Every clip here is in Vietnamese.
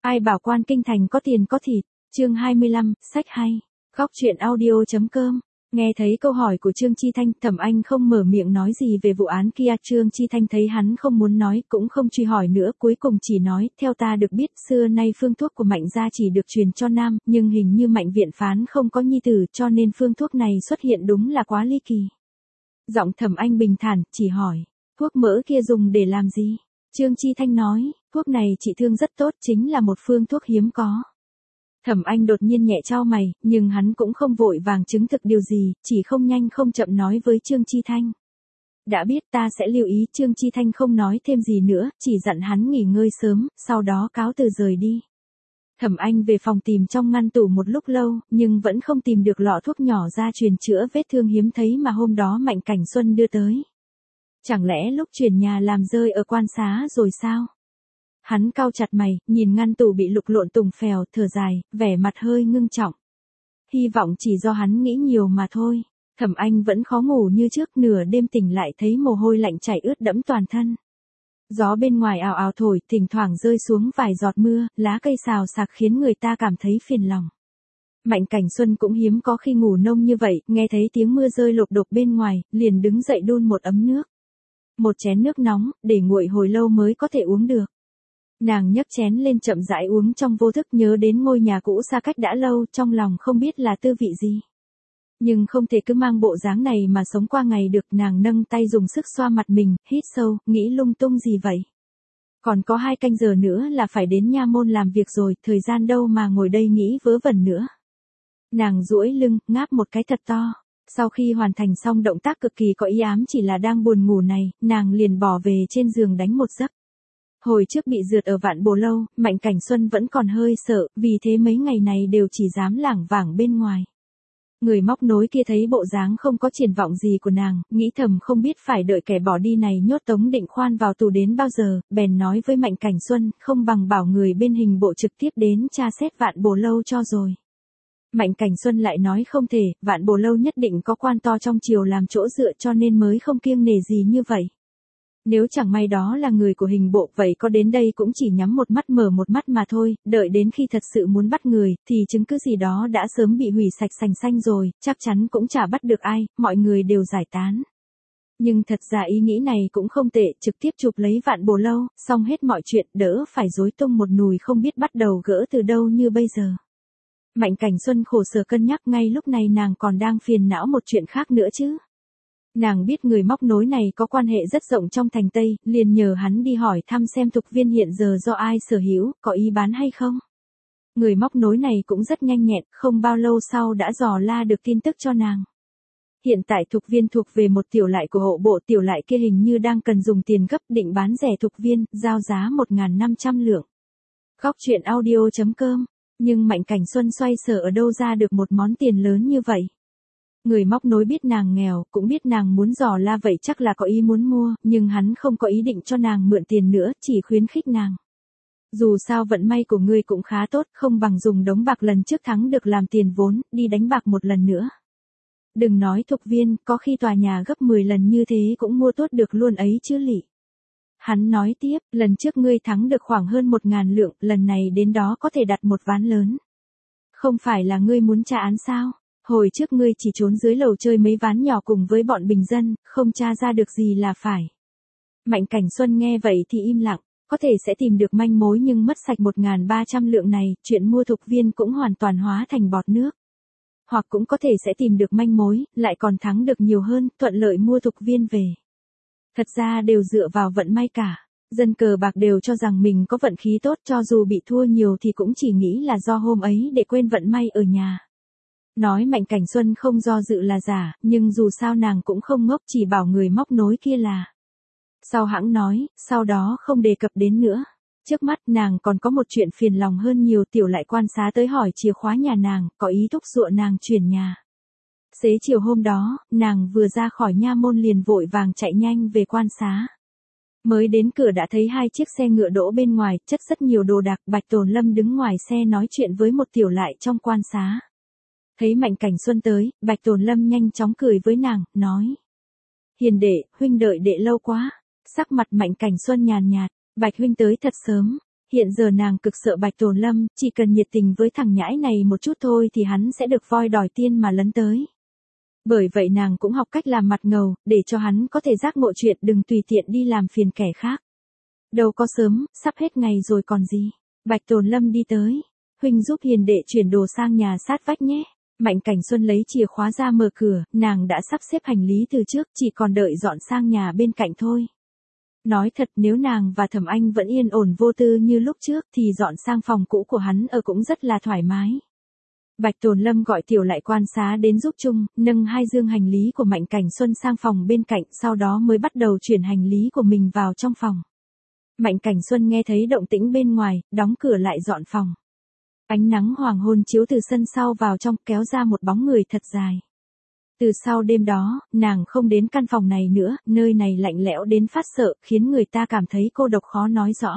Ai bảo quan kinh thành có tiền có thịt, chương 25, sách hay. Góc truyện audio.com. Nghe thấy câu hỏi của Trương Chi Thanh, Thẩm Anh không mở miệng nói gì về vụ án kia. Trương Chi Thanh thấy hắn không muốn nói, cũng không truy hỏi nữa, cuối cùng chỉ nói, theo ta được biết, xưa nay phương thuốc của Mạnh gia chỉ được truyền cho nam, nhưng hình như Mạnh viện phán không có nhi tử, cho nên phương thuốc này xuất hiện đúng là quá ly kỳ. Giọng Thẩm Anh bình thản, chỉ hỏi, thuốc mỡ kia dùng để làm gì? Trương Chi Thanh nói, thuốc này trị thương rất tốt, chính là một phương thuốc hiếm có. Thẩm Anh đột nhiên nhẹ chau mày, nhưng hắn cũng không vội vàng chứng thực điều gì, chỉ không nhanh không chậm nói với Trương Chi Thanh. Đã biết, ta sẽ lưu ý. Trương Chi Thanh không nói thêm gì nữa, chỉ dặn hắn nghỉ ngơi sớm, sau đó cáo từ rời đi. Thẩm Anh về phòng tìm trong ngăn tủ một lúc lâu, nhưng vẫn không tìm được lọ thuốc nhỏ ra truyền chữa vết thương hiếm thấy mà hôm đó Mạnh Cảnh Xuân đưa tới. Chẳng lẽ lúc chuyển nhà làm rơi ở quan xá rồi sao? Hắn cau chặt mày, nhìn ngăn tủ bị lục lộn tùng phèo, thở dài, vẻ mặt hơi ngưng trọng. Hy vọng chỉ do hắn nghĩ nhiều mà thôi. Thẩm Anh vẫn khó ngủ như trước, nửa đêm tỉnh lại thấy mồ hôi lạnh chảy ướt đẫm toàn thân. Gió bên ngoài ào ào thổi, thỉnh thoảng rơi xuống vài giọt mưa, lá cây xào xạc khiến người ta cảm thấy phiền lòng. Mạnh Cảnh Xuân cũng hiếm có khi ngủ nông như vậy, nghe thấy tiếng mưa rơi lộp đột bên ngoài, liền đứng dậy đun một ấm nước. Một chén nước nóng, để nguội hồi lâu mới có thể uống được. Nàng nhấc chén lên chậm rãi uống trong vô thức, nhớ đến ngôi nhà cũ xa cách đã lâu, trong lòng không biết là tư vị gì. Nhưng không thể cứ mang bộ dáng này mà sống qua ngày được. Nàng nâng tay dùng sức xoa mặt mình, hít sâu, nghĩ lung tung gì vậy. Còn có 2 canh giờ nữa là phải đến nha môn làm việc rồi, thời gian đâu mà ngồi đây nghĩ vớ vẩn nữa. Nàng duỗi lưng, ngáp một cái thật to. Sau khi hoàn thành xong động tác cực kỳ có ý ám chỉ là đang buồn ngủ này, nàng liền bỏ về trên giường đánh một giấc. Hồi trước bị rượt ở Vạn Bồ Lâu, Mạnh Cảnh Xuân vẫn còn hơi sợ, vì thế mấy ngày này đều chỉ dám lảng vảng bên ngoài. Người móc nối kia thấy bộ dáng không có triển vọng gì của nàng, nghĩ thầm không biết phải đợi kẻ bỏ đi này nhốt Tống Định Khoan vào tù đến bao giờ, bèn nói với Mạnh Cảnh Xuân, không bằng bảo người bên hình bộ trực tiếp đến tra xét Vạn Bồ Lâu cho rồi. Mạnh Cảnh Xuân lại nói không thể, Vạn Bồ Lâu nhất định có quan to trong triều làm chỗ dựa cho nên mới không kiêng nể gì như vậy. Nếu chẳng may đó là người của hình bộ, vậy có đến đây cũng chỉ nhắm một mắt mở một mắt mà thôi, đợi đến khi thật sự muốn bắt người, thì chứng cứ gì đó đã sớm bị hủy sạch sành xanh rồi, chắc chắn cũng chả bắt được ai, mọi người đều giải tán. Nhưng thật ra ý nghĩ này cũng không tệ, trực tiếp chụp lấy Vạn Bồ Lâu, xong hết mọi chuyện, đỡ phải rối tung một nùi không biết bắt đầu gỡ từ đâu như bây giờ. Mạnh Cảnh Xuân khổ sở cân nhắc, ngay lúc này nàng còn đang phiền não một chuyện khác nữa chứ. Nàng biết người móc nối này có quan hệ rất rộng trong thành Tây, liền nhờ hắn đi hỏi thăm xem Thục Viên hiện giờ do ai sở hữu, có ý bán hay không. Người móc nối này cũng rất nhanh nhẹn, không bao lâu sau đã dò la được tin tức cho nàng. Hiện tại Thục Viên thuộc về một tiểu lại của hộ bộ, tiểu lại kia hình như đang cần dùng tiền gấp, định bán rẻ Thục Viên, giao giá 1.500 lượng. Góc truyện audio.com. Nhưng Mạnh Cảnh Xuân xoay sở ở đâu ra được một món tiền lớn như vậy. Người móc nối biết nàng nghèo, cũng biết nàng muốn dò la vậy chắc là có ý muốn mua, nhưng hắn không có ý định cho nàng mượn tiền nữa, chỉ khuyến khích nàng. Dù sao vận may của ngươi cũng khá tốt, không bằng dùng đống bạc lần trước thắng được làm tiền vốn, đi đánh bạc một lần nữa. Đừng nói Thục Viên, có khi tòa nhà gấp 10 lần như thế cũng mua tốt được luôn ấy chứ lị. Hắn nói tiếp, lần trước ngươi thắng được khoảng hơn 1.000 lượng, lần này đến đó có thể đặt một ván lớn. Không phải là ngươi muốn tra án sao? Hồi trước ngươi chỉ trốn dưới lầu chơi mấy ván nhỏ cùng với bọn bình dân, không tra ra được gì là phải. Mạnh Cảnh Xuân nghe vậy thì im lặng, có thể sẽ tìm được manh mối nhưng mất sạch 1.300 lượng này, chuyện mua Thục Viên cũng hoàn toàn hóa thành bọt nước. Hoặc cũng có thể sẽ tìm được manh mối, lại còn thắng được nhiều hơn, thuận lợi mua Thục Viên về. Thật ra đều dựa vào vận may cả. Dân cờ bạc đều cho rằng mình có vận khí tốt, cho dù bị thua nhiều thì cũng chỉ nghĩ là do hôm ấy để quên vận may ở nhà. Nói Mạnh Cảnh Xuân không do dự là giả, nhưng dù sao nàng cũng không ngốc, chỉ bảo người móc nối kia là. Sau hãng nói, sau đó không đề cập đến nữa. Trước mắt nàng còn có một chuyện phiền lòng hơn nhiều, tiểu lại quan xá tới hỏi chìa khóa nhà nàng, có ý thúc giục nàng chuyển nhà. Xế chiều hôm đó, nàng vừa ra khỏi nha môn liền vội vàng chạy nhanh về quan xá. Mới đến cửa đã thấy 2 chiếc xe ngựa đỗ bên ngoài, chất rất nhiều đồ đạc. Bạch Tồn Lâm đứng ngoài xe nói chuyện với một tiểu lại trong quan xá. Thấy Mạnh Cảnh Xuân tới, Bạch Tồn Lâm nhanh chóng cười với nàng, nói. Hiền đệ, huynh đợi đệ lâu quá. Sắc mặt Mạnh Cảnh Xuân nhàn nhạt, Bạch huynh tới thật sớm. hiện giờ nàng cực sợ Bạch Tồn Lâm, chỉ cần nhiệt tình với thằng nhãi này một chút thôi thì hắn sẽ được voi đòi tiên mà lấn tới. Bởi vậy nàng cũng học cách làm mặt ngầu, để cho hắn có thể giác ngộ chuyện đừng tùy tiện đi làm phiền kẻ khác. Đâu có sớm, sắp hết ngày rồi còn gì. Bạch Tồn Lâm đi tới. Huynh giúp hiền đệ chuyển đồ sang nhà sát vách nhé. Mạnh Cảnh Xuân lấy chìa khóa ra mở cửa, nàng đã sắp xếp hành lý từ trước, chỉ còn đợi dọn sang nhà bên cạnh thôi. Nói thật nếu nàng và Thẩm Anh vẫn yên ổn vô tư như lúc trước thì dọn sang phòng cũ của hắn ở cũng rất là thoải mái. Bạch Tồn Lâm gọi Tiểu Lại quan xá đến giúp chung, nâng 2 dương hành lý của Mạnh Cảnh Xuân sang phòng bên cạnh, sau đó mới bắt đầu chuyển hành lý của mình vào trong phòng. Mạnh Cảnh Xuân nghe thấy động tĩnh bên ngoài, đóng cửa lại dọn phòng. Ánh nắng hoàng hôn chiếu từ sân sau vào trong, kéo ra một bóng người thật dài. Từ sau đêm đó, nàng không đến căn phòng này nữa, nơi này lạnh lẽo đến phát sợ, khiến người ta cảm thấy cô độc khó nói rõ.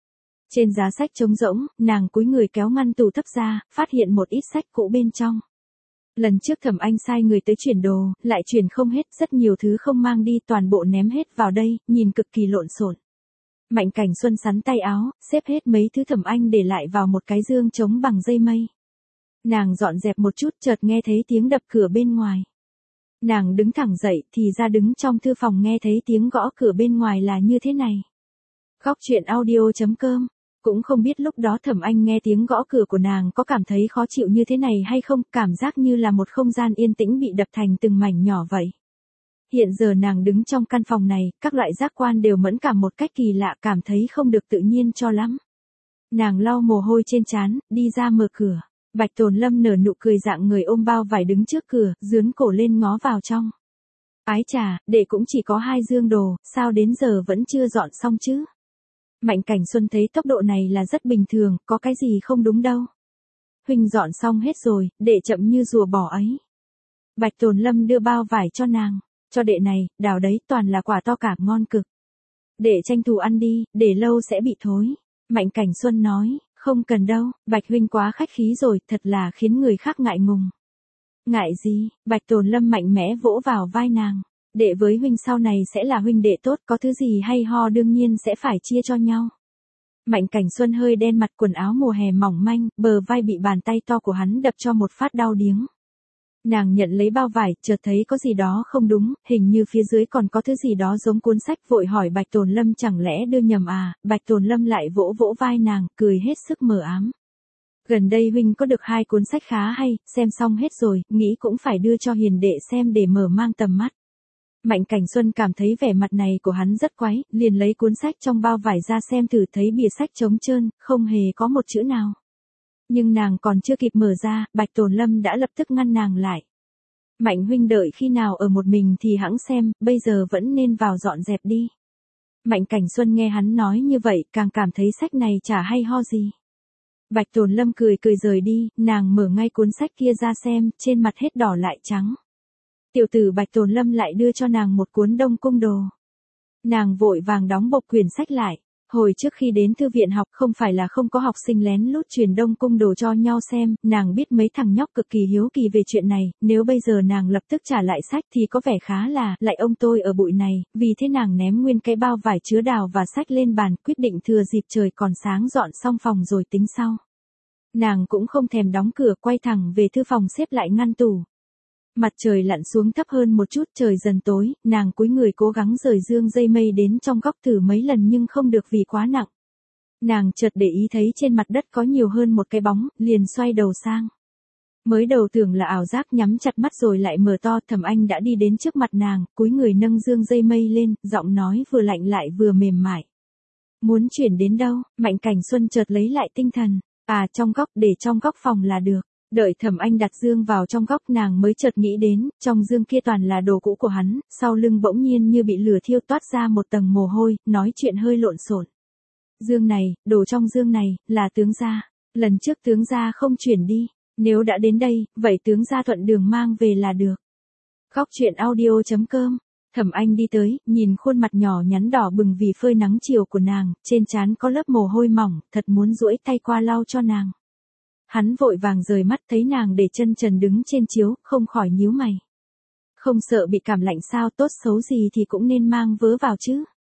Trên giá sách trống rỗng, nàng cúi người kéo ngăn tủ thấp ra, phát hiện một ít sách cũ bên trong. Lần trước Thẩm Anh sai người tới chuyển đồ, lại chuyển không hết, rất nhiều thứ không mang đi, toàn bộ ném hết vào đây, nhìn cực kỳ lộn xộn. Mạnh Cảnh Xuân sắn tay áo, xếp hết mấy thứ Thẩm Anh để lại vào một cái dương trống bằng dây mây. Nàng dọn dẹp một chút, chợt nghe thấy tiếng đập cửa bên ngoài. Nàng đứng thẳng dậy, thì ra đứng trong thư phòng nghe thấy tiếng gõ cửa bên ngoài là như thế này. Góc chuyện audio.com. Cũng không biết lúc đó Thẩm Anh nghe tiếng gõ cửa của nàng có cảm thấy khó chịu như thế này hay không, cảm giác như là một không gian yên tĩnh bị đập thành từng mảnh nhỏ vậy. Hiện giờ nàng đứng trong căn phòng này, các loại giác quan đều mẫn cảm một cách kỳ lạ, cảm thấy không được tự nhiên cho lắm. Nàng lau mồ hôi trên trán, đi ra mở cửa. Bạch Tồn Lâm nở nụ cười dạng người ôm bao vải đứng trước cửa, dướn cổ lên ngó vào trong. Ái chà, đệ cũng chỉ có 2 dương đồ, sao đến giờ vẫn chưa dọn xong chứ? Mạnh Cảnh Xuân thấy tốc độ này là rất bình thường, có cái gì không đúng đâu. Huynh dọn xong hết rồi, đệ chậm như rùa bò ấy. Bạch Tồn Lâm đưa bao vải cho nàng. Cho đệ này, đào đấy toàn là quả to cả, ngon cực. Đệ tranh thủ ăn đi, để lâu sẽ bị thối. Mạnh Cảnh Xuân nói, không cần đâu, Bạch huynh quá khách khí rồi, thật là khiến người khác ngại ngùng. Ngại gì? Bạch Tồn Lâm mạnh mẽ vỗ vào vai nàng. Đệ với huynh sau này sẽ là huynh đệ tốt, có thứ gì hay ho đương nhiên sẽ phải chia cho nhau. Mạnh Cảnh Xuân hơi đen mặt, quần áo mùa hè mỏng manh, bờ vai bị bàn tay to của hắn đập cho một phát đau điếng. Nàng nhận lấy bao vải, chợt thấy có gì đó không đúng, hình như phía dưới còn có thứ gì đó giống cuốn sách, vội hỏi Bạch Tồn Lâm chẳng lẽ đưa nhầm à. Bạch Tồn Lâm lại vỗ vỗ vai nàng, cười hết sức mờ ám. Gần đây huynh có được 2 cuốn sách khá hay, xem xong hết rồi, nghĩ cũng phải đưa cho hiền đệ xem để mở mang tầm mắt. Mạnh Cảnh Xuân cảm thấy vẻ mặt này của hắn rất quái, liền lấy cuốn sách trong bao vải ra xem thử, thấy bìa sách trống trơn, không hề có một chữ nào. Nhưng nàng còn chưa kịp mở ra, Bạch Tồn Lâm đã lập tức ngăn nàng lại. Mạnh huynh đợi khi nào ở một mình thì hẵng xem, bây giờ vẫn nên vào dọn dẹp đi. Mạnh Cảnh Xuân nghe hắn nói như vậy, càng cảm thấy sách này chả hay ho gì. Bạch Tồn Lâm cười cười rời đi, nàng mở ngay cuốn sách kia ra xem, trên mặt hết đỏ lại trắng. Tiểu tử Bạch Tồn Lâm lại đưa cho nàng một cuốn Đông Cung Đồ. Nàng vội vàng đóng bọc quyển sách lại. Hồi trước khi đến thư viện học không phải là không có học sinh lén lút truyền Đông Cung Đồ cho nhau xem, nàng biết mấy thằng nhóc cực kỳ hiếu kỳ về chuyện này, nếu bây giờ nàng lập tức trả lại sách thì có vẻ khá là, lại ông tôi ở bụi này, vì thế nàng ném nguyên cái bao vải chứa đào và sách lên bàn, quyết định thừa dịp trời còn sáng dọn xong phòng rồi tính sau. Nàng cũng không thèm đóng cửa, quay thẳng về thư phòng xếp lại ngăn tủ. Mặt trời lặn xuống thấp hơn một chút, trời dần tối, nàng cúi người cố gắng rời dương dây mây đến trong góc thử mấy lần nhưng không được vì quá nặng. Nàng chợt để ý thấy trên mặt đất có nhiều hơn một cái bóng, liền xoay đầu sang. Mới đầu tưởng là ảo giác, nhắm chặt mắt rồi lại mở to, Thẩm Anh đã đi đến trước mặt nàng, cúi người nâng dương dây mây lên, giọng nói vừa lạnh lại vừa mềm mại. Muốn chuyển đến đâu? Mạnh Cảnh Xuân chợt lấy lại tinh thần. À, trong góc, để trong góc phòng là được. Đợi Thẩm Anh đặt dương vào trong góc, nàng mới chợt nghĩ đến, trong dương kia toàn là đồ cũ của hắn, sau lưng bỗng nhiên như bị lửa thiêu toát ra một tầng mồ hôi, nói chuyện hơi lộn xộn. Dương này, đồ trong dương này, là tướng gia. Lần trước tướng gia không chuyển đi, nếu đã đến đây, vậy tướng gia thuận đường mang về là được. Góc chuyện audio.com. Thẩm Anh đi tới, nhìn khuôn mặt nhỏ nhắn đỏ bừng vì phơi nắng chiều của nàng, trên trán có lớp mồ hôi mỏng, thật muốn duỗi tay qua lau cho nàng. Hắn vội vàng rời mắt, thấy nàng để chân trần đứng trên chiếu, không khỏi nhíu mày. Không sợ bị cảm lạnh sao, tốt xấu gì thì cũng nên mang vớ vào chứ.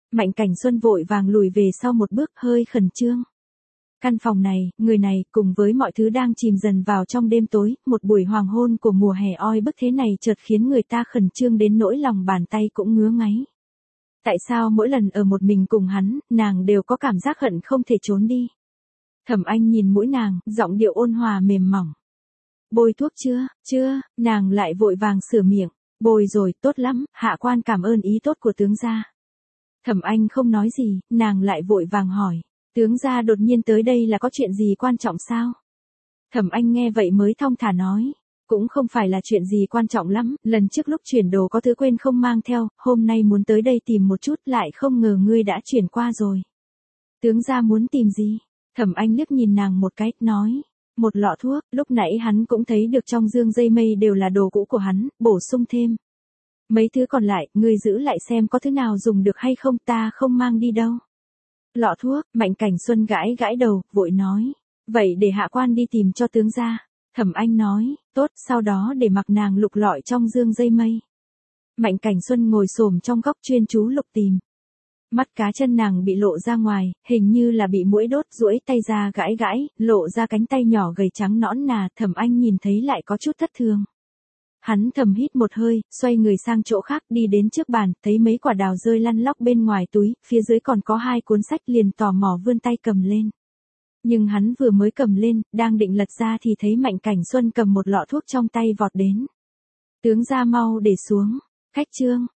Mạnh Cảnh Xuân vội vàng lùi về sau một bước, hơi khẩn trương. Căn phòng này, người này, cùng với mọi thứ đang chìm dần vào trong đêm tối, một buổi hoàng hôn của mùa hè oi bức thế này chợt khiến người ta khẩn trương đến nỗi lòng bàn tay cũng ngứa ngáy. Tại sao mỗi lần ở một mình cùng hắn, nàng đều có cảm giác hận không thể trốn đi. Thẩm Anh nhìn mũi nàng, giọng điệu ôn hòa mềm mỏng. Bôi thuốc chưa, chưa, nàng lại vội vàng sửa miệng. Bôi rồi, tốt lắm, hạ quan cảm ơn ý tốt của tướng gia. Thẩm Anh không nói gì, nàng lại vội vàng hỏi. Tướng gia đột nhiên tới đây là có chuyện gì quan trọng sao? Thẩm Anh nghe vậy mới thong thả nói. Cũng không phải là chuyện gì quan trọng lắm, lần trước lúc chuyển đồ có thứ quên không mang theo, hôm nay muốn tới đây tìm một chút lại không ngờ ngươi đã chuyển qua rồi. Tướng gia muốn tìm gì? Thẩm Anh liếc nhìn nàng một cái, nói. Một lọ thuốc, lúc nãy hắn cũng thấy được trong dương dây mây đều là đồ cũ của hắn, bổ sung thêm. Mấy thứ còn lại, ngươi giữ lại xem có thứ nào dùng được hay không, ta không mang đi đâu. Lọ thuốc, Mạnh Cảnh Xuân gãi gãi đầu, vội nói. Vậy để hạ quan đi tìm cho tướng gia. Thẩm Anh nói, tốt, sau đó để mặc nàng lục lọi trong dương dây mây. Mạnh Cảnh Xuân ngồi xổm trong góc chuyên chú lục tìm. Mắt cá chân nàng bị lộ ra ngoài, hình như là bị muỗi đốt, duỗi tay ra gãi gãi, lộ ra cánh tay nhỏ gầy trắng nõn nà, Thẩm Anh nhìn thấy lại có chút thất thường. Hắn thầm hít một hơi, xoay người sang chỗ khác, đi đến trước bàn, thấy mấy quả đào rơi lăn lóc bên ngoài túi, phía dưới còn có 2 cuốn sách, liền tò mò vươn tay cầm lên. Nhưng hắn vừa mới cầm lên, đang định lật ra thì thấy Mạnh Cảnh Xuân cầm một lọ thuốc trong tay vọt đến. Tướng gia mau để xuống, khách trương,